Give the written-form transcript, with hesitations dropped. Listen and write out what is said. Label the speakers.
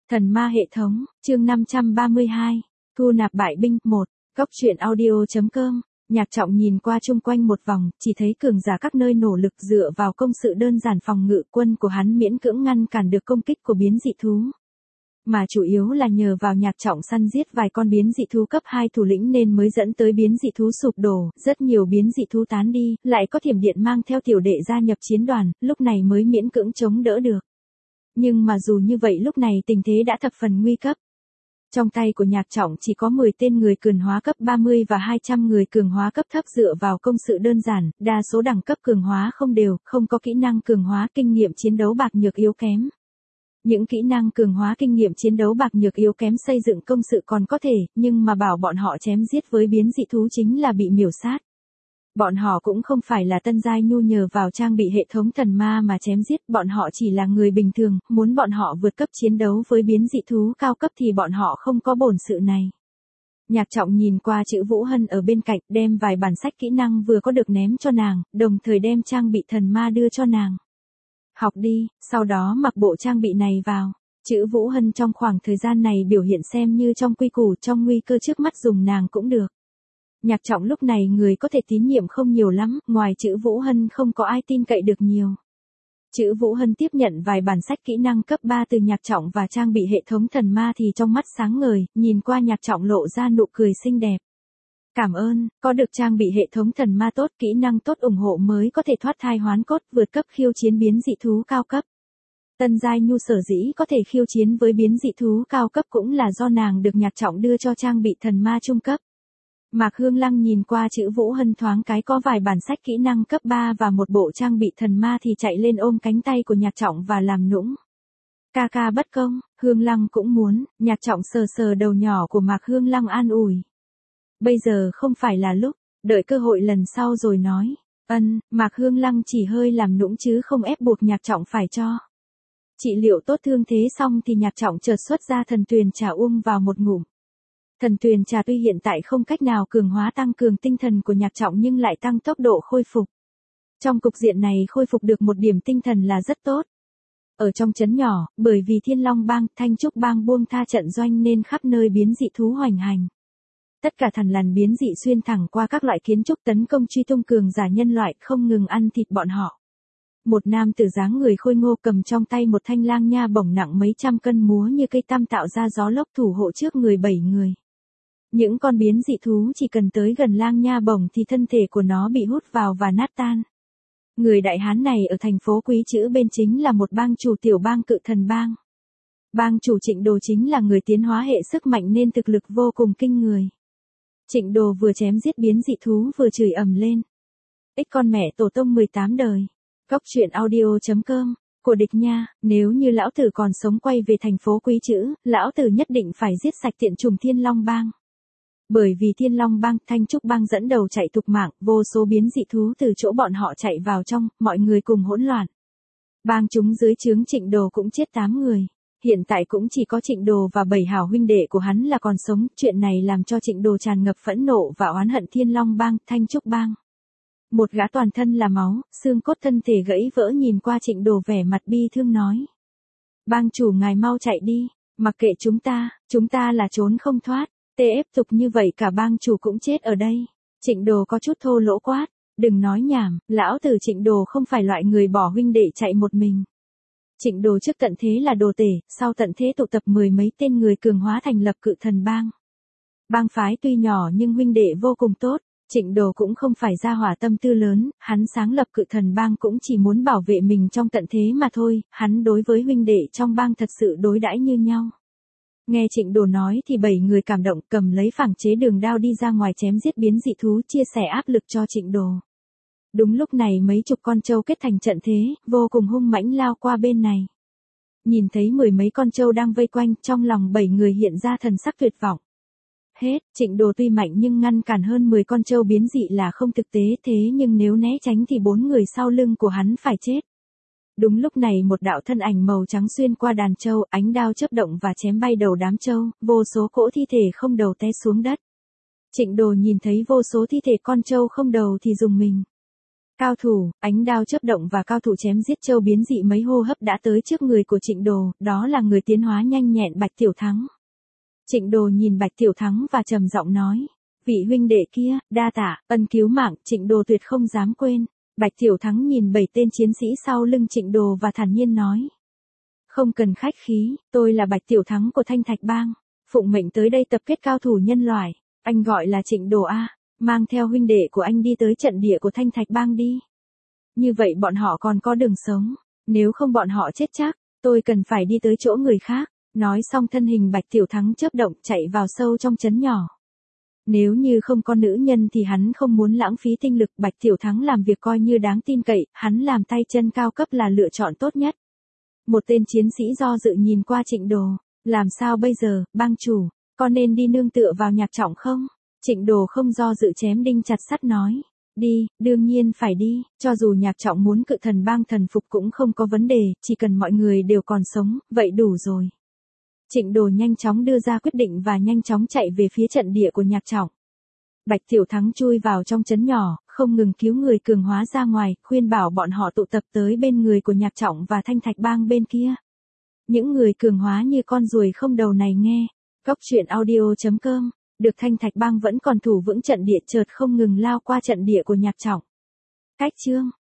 Speaker 1: Thần ma hệ thống, chương 532, thu nạp bại binh, 1, Cốc truyện audio.com. Nhạc Trọng nhìn qua chung quanh một vòng, chỉ thấy cường giả các nơi nỗ lực dựa vào công sự đơn giản phòng ngự quân của hắn miễn cưỡng ngăn cản được công kích của biến dị thú. Mà chủ yếu là nhờ vào Nhạc Trọng săn giết vài con biến dị thú cấp 2 thủ lĩnh nên mới dẫn tới biến dị thú sụp đổ, rất nhiều biến dị thú tán đi, lại có Thiểm Điện mang theo tiểu đệ gia nhập chiến đoàn, lúc này mới miễn cưỡng chống đỡ được. Nhưng mà dù như vậy lúc này tình thế đã thập phần nguy cấp. Trong tay của Nhạc Trọng chỉ có 10 tên người cường hóa cấp 30 và 200 người cường hóa cấp thấp dựa vào công sự đơn giản, đa số đẳng cấp cường hóa không đều, không có kỹ năng cường hóa kinh nghiệm chiến đấu bạc nhược yếu kém. Những kỹ năng cường hóa kinh nghiệm chiến đấu bạc nhược yếu kém xây dựng công sự còn có thể, nhưng mà bảo bọn họ chém giết với biến dị thú chính là bị miểu sát. Bọn họ cũng không phải là tân giai nhu nhờ vào trang bị hệ thống thần ma mà chém giết, bọn họ chỉ là người bình thường, muốn bọn họ vượt cấp chiến đấu với biến dị thú cao cấp thì bọn họ không có bổn sự này. Nhạc Trọng nhìn qua chữ Vũ Hân ở bên cạnh, đem vài bản sách kỹ năng vừa có được ném cho nàng, đồng thời đem trang bị thần ma đưa cho nàng. Học đi, sau đó mặc bộ trang bị này vào. Chữ Vũ Hân trong khoảng thời gian này biểu hiện xem như trong quy củ, trong nguy cơ trước mắt dùng nàng cũng được. Nhạc Trọng lúc này người có thể tín nhiệm không nhiều lắm, ngoài chữ Vũ Hân không có ai tin cậy được nhiều. Chữ Vũ Hân tiếp nhận vài bản sách kỹ năng cấp 3 từ Nhạc Trọng và trang bị hệ thống thần ma thì trong mắt sáng ngời, nhìn qua Nhạc Trọng lộ ra nụ cười xinh đẹp. Cảm ơn, có được trang bị hệ thống thần ma tốt, kỹ năng tốt ủng hộ mới có thể thoát thai hoán cốt vượt cấp khiêu chiến biến dị thú cao cấp. Tân giai nhu sở dĩ có thể khiêu chiến với biến dị thú cao cấp cũng là do nàng được Nhạc Trọng đưa cho trang bị thần ma trung cấp. Mạc Hương Lăng nhìn qua chữ Vũ Hân thoáng cái có vài bản sách kỹ năng cấp 3 và một bộ trang bị thần ma thì chạy lên ôm cánh tay của Nhạc Trọng và làm nũng. Ca ca bất công, Hương Lăng cũng muốn, Nhạc Trọng sờ sờ đầu nhỏ của Mạc Hương Lăng an ủi. Bây giờ không phải là lúc, đợi cơ hội lần sau rồi nói. Mạc Hương Lăng chỉ hơi làm nũng chứ không ép buộc Nhạc Trọng phải cho. Trị liệu tốt thương thế xong thì Nhạc Trọng chợt xuất ra thần tuyền trà uống vào một ngụm. Thần tuyền trà tuy hiện tại không cách nào cường hóa tăng cường tinh thần của Nhạc Trọng nhưng lại tăng tốc độ khôi phục. Trong cục diện này khôi phục được một điểm tinh thần là rất tốt. Ở trong trấn nhỏ, bởi vì Thiên Long Bang, Thanh Trúc Bang buông tha trận doanh nên khắp nơi biến dị thú hoành hành. Tất cả thằn lằn biến dị xuyên thẳng qua các loại kiến trúc tấn công truy tung cường giả nhân loại không ngừng ăn thịt bọn họ. Một nam tử dáng người khôi ngô cầm trong tay một thanh lang nha bổng nặng mấy trăm cân múa như cây tăm tạo ra gió lốc thủ hộ trước người 7 người. Những con biến dị thú chỉ cần tới gần lang nha bổng thì thân thể của nó bị hút vào và nát tan. Người đại hán này ở thành phố Quý Chữ bên chính là một bang chủ tiểu bang Cự Thần Bang. Bang chủ Trịnh Đồ chính là người tiến hóa hệ sức mạnh nên thực lực vô cùng kinh người. Trịnh Đồ vừa chém giết biến dị thú vừa chửi ầm lên. Ích con mẹ tổ tông 18 đời. Cốc truyện audio.com. Của địch nha, nếu như lão tử còn sống quay về thành phố Quý Chữ, lão tử nhất định phải giết sạch tiện chủng Thiên Long Bang. Bởi vì Thiên Long Bang, Thanh Trúc Bang dẫn đầu chạy tục mạng, vô số biến dị thú từ chỗ bọn họ chạy vào trong, mọi người cùng hỗn loạn. Bang chúng dưới trướng Trịnh Đồ cũng chết 8 người. Hiện tại cũng chỉ có Trịnh Đồ và 7 hảo huynh đệ của hắn là còn sống, chuyện này làm cho Trịnh Đồ tràn ngập phẫn nộ và oán hận Thiên Long Bang, Thanh Trúc Bang. Một gã toàn thân là máu, xương cốt thân thể gãy vỡ nhìn qua Trịnh Đồ vẻ mặt bi thương nói. Bang chủ ngài mau chạy đi, mặc kệ chúng ta là trốn không thoát, tiếp tục như vậy cả bang chủ cũng chết ở đây. Trịnh Đồ có chút thô lỗ quát, đừng nói nhảm, lão tử Trịnh Đồ không phải loại người bỏ huynh đệ chạy một mình. Trịnh Đồ trước tận thế là đồ tể, sau tận thế tụ tập 10 mấy tên người cường hóa thành lập Cự Thần Bang. Bang phái tuy nhỏ nhưng huynh đệ vô cùng tốt. Trịnh Đồ cũng không phải ra hỏa tâm tư lớn, hắn sáng lập Cự Thần Bang cũng chỉ muốn bảo vệ mình trong tận thế mà thôi, hắn đối với huynh đệ trong bang thật sự đối đãi như nhau. Nghe Trịnh Đồ nói thì 7 người cảm động cầm lấy phẳng chế đường đao đi ra ngoài chém giết biến dị thú chia sẻ áp lực cho Trịnh Đồ. Đúng lúc này mấy chục con trâu kết thành trận thế, vô cùng hung mãnh lao qua bên này. Nhìn thấy 10 mấy con trâu đang vây quanh, trong lòng 7 người hiện ra thần sắc tuyệt vọng. Hết, Trịnh Đồ tuy mạnh nhưng ngăn cản hơn 10 con trâu biến dị là không thực tế thế nhưng nếu né tránh thì 4 người sau lưng của hắn phải chết. Đúng lúc này một đạo thân ảnh màu trắng xuyên qua đàn trâu, ánh đao chớp động và chém bay đầu đám trâu, vô số cỗ thi thể không đầu té xuống đất. Trịnh Đồ nhìn thấy vô số thi thể con trâu không đầu thì rùng mình. Cao thủ, ánh đao chớp động và cao thủ chém giết châu biến dị mấy hô hấp đã tới trước người của Trịnh Đồ, đó là người tiến hóa nhanh nhẹn Bạch Tiểu Thắng. Trịnh Đồ nhìn Bạch Tiểu Thắng và trầm giọng nói, vị huynh đệ kia, đa tạ, ân cứu mạng, Trịnh Đồ tuyệt không dám quên. Bạch Tiểu Thắng nhìn 7 tên chiến sĩ sau lưng Trịnh Đồ và thản nhiên nói. Không cần khách khí, tôi là Bạch Tiểu Thắng của Thanh Thạch Bang, phụng mệnh tới đây tập kết cao thủ nhân loại, anh gọi là Trịnh Đồ A, mang theo huynh đệ của anh đi tới trận địa của Thanh Thạch Bang đi. Như vậy bọn họ còn có đường sống, nếu không bọn họ chết chắc, tôi cần phải đi tới chỗ người khác. Nói xong thân hình Bạch Tiểu Thắng chớp động chạy vào sâu trong trấn nhỏ. Nếu như không có nữ nhân thì hắn không muốn lãng phí tinh lực, Bạch Tiểu Thắng làm việc coi như đáng tin cậy, hắn làm tay chân cao cấp là lựa chọn tốt nhất. Một tên chiến sĩ do dự nhìn qua Trịnh Đồ, làm sao bây giờ, bang chủ, có nên đi nương tựa vào Nhạc Trọng không? Trịnh Đồ không do dự chém đinh chặt sắt nói, đi, đương nhiên phải đi, cho dù Nhạc Trọng muốn Cự Thần Bang thần phục cũng không có vấn đề, chỉ cần mọi người đều còn sống, vậy đủ rồi. Trịnh Đồ nhanh chóng đưa ra quyết định và nhanh chóng chạy về phía trận địa của Nhạc Trọng. Bạch Tiểu Thắng chui vào trong trấn nhỏ, không ngừng cứu người cường hóa ra ngoài, khuyên bảo bọn họ tụ tập tới bên người của Nhạc Trọng và Thanh Thạch Bang bên kia. Những người cường hóa như con ruồi không đầu này nghe, Cóc Truyện Audio.com, được Thanh Thạch Bang vẫn còn thủ vững trận địa chợt không ngừng lao qua trận địa của Nhạc Trọng. Cách chương